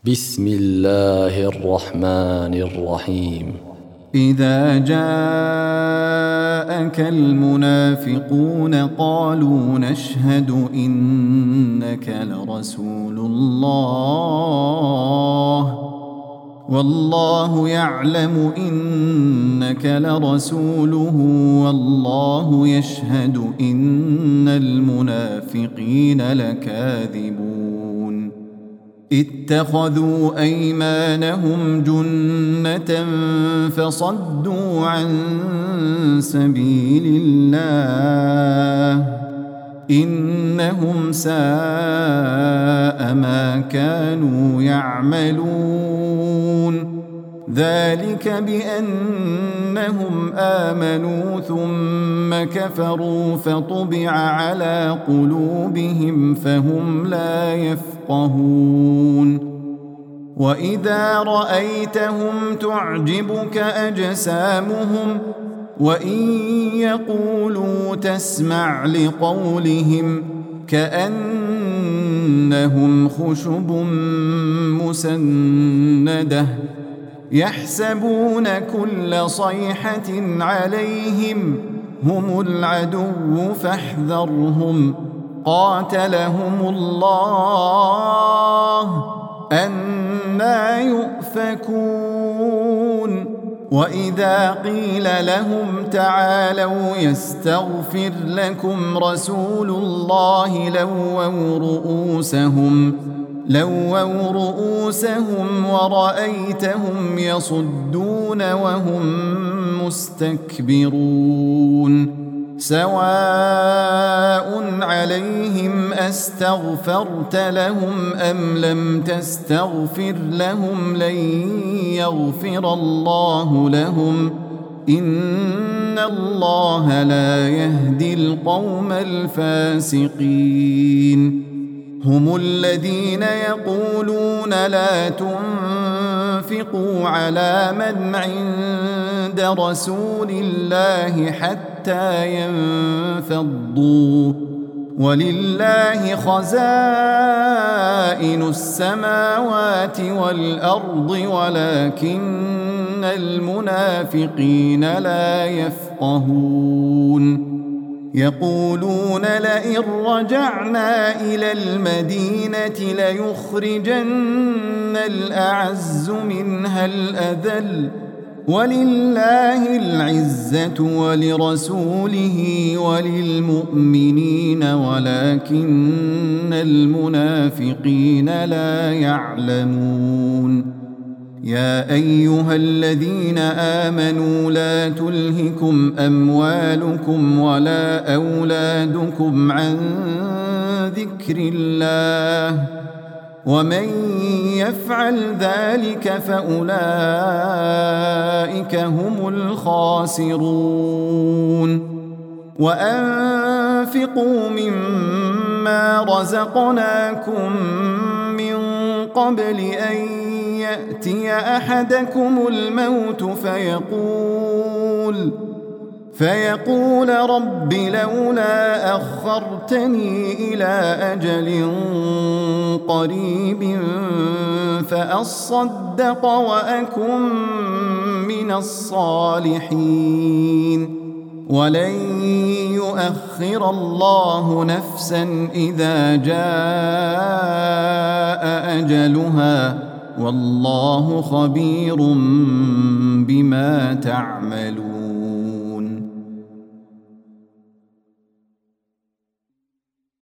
بسم الله الرحمن الرحيم. إذا جاءك المنافقون قالوا نشهد إنك لرسول الله والله يعلم إنك لرسوله والله يشهد إن المنافقين لكاذبون اتخذوا أيمانهم جنة فصدوا عن سبيل الله إنهم ساء ما كانوا يعملون ذلك بأنهم آمنوا ثم كفروا فطبع على قلوبهم فهم لا يفقهون وإذا رأيتهم تعجبك أجسامهم وإن يقولوا تسمع لقولهم كأنهم خشب مسندة يحسبون كل صيحة عليهم هم العدو فاحذرهم قاتلهم الله أنى يؤفكون وإذا قيل لهم تعالوا يستغفر لكم رسول الله لووا رؤوسهم ورأيتهم يصدون وهم مستكبرون سواء عليهم أستغفرت لهم أم لم تستغفر لهم لن يغفر الله لهم إن الله لا يهدي القوم الفاسقين هم الذين يقولون لا تنفقوا على من عند رسول الله حتى ينفضوا ولله خزائن السماوات والأرض ولكن المنافقين لا يفقهون يقولون لئن رجعنا إلى المدينة ليخرجن الأعز منها الأذل ولله العزة ولرسوله وللمؤمنين ولكن المنافقين لا يعلمون يا أيها الذين آمنوا لا تلهكم أموالكم ولا أولادكم عن ذكر الله ومن يفعل ذلك فأولئك هم الخاسرون وأنفقوا مما رزقناكم من قبل أن يأتي أحدكم الموت فيقول رب لولا أخرتني إلى أجل قريب فأصدق وأكن من الصالحين ولن يؤخر الله نفسا إذا جاء أجلها والله خبير بما تعملون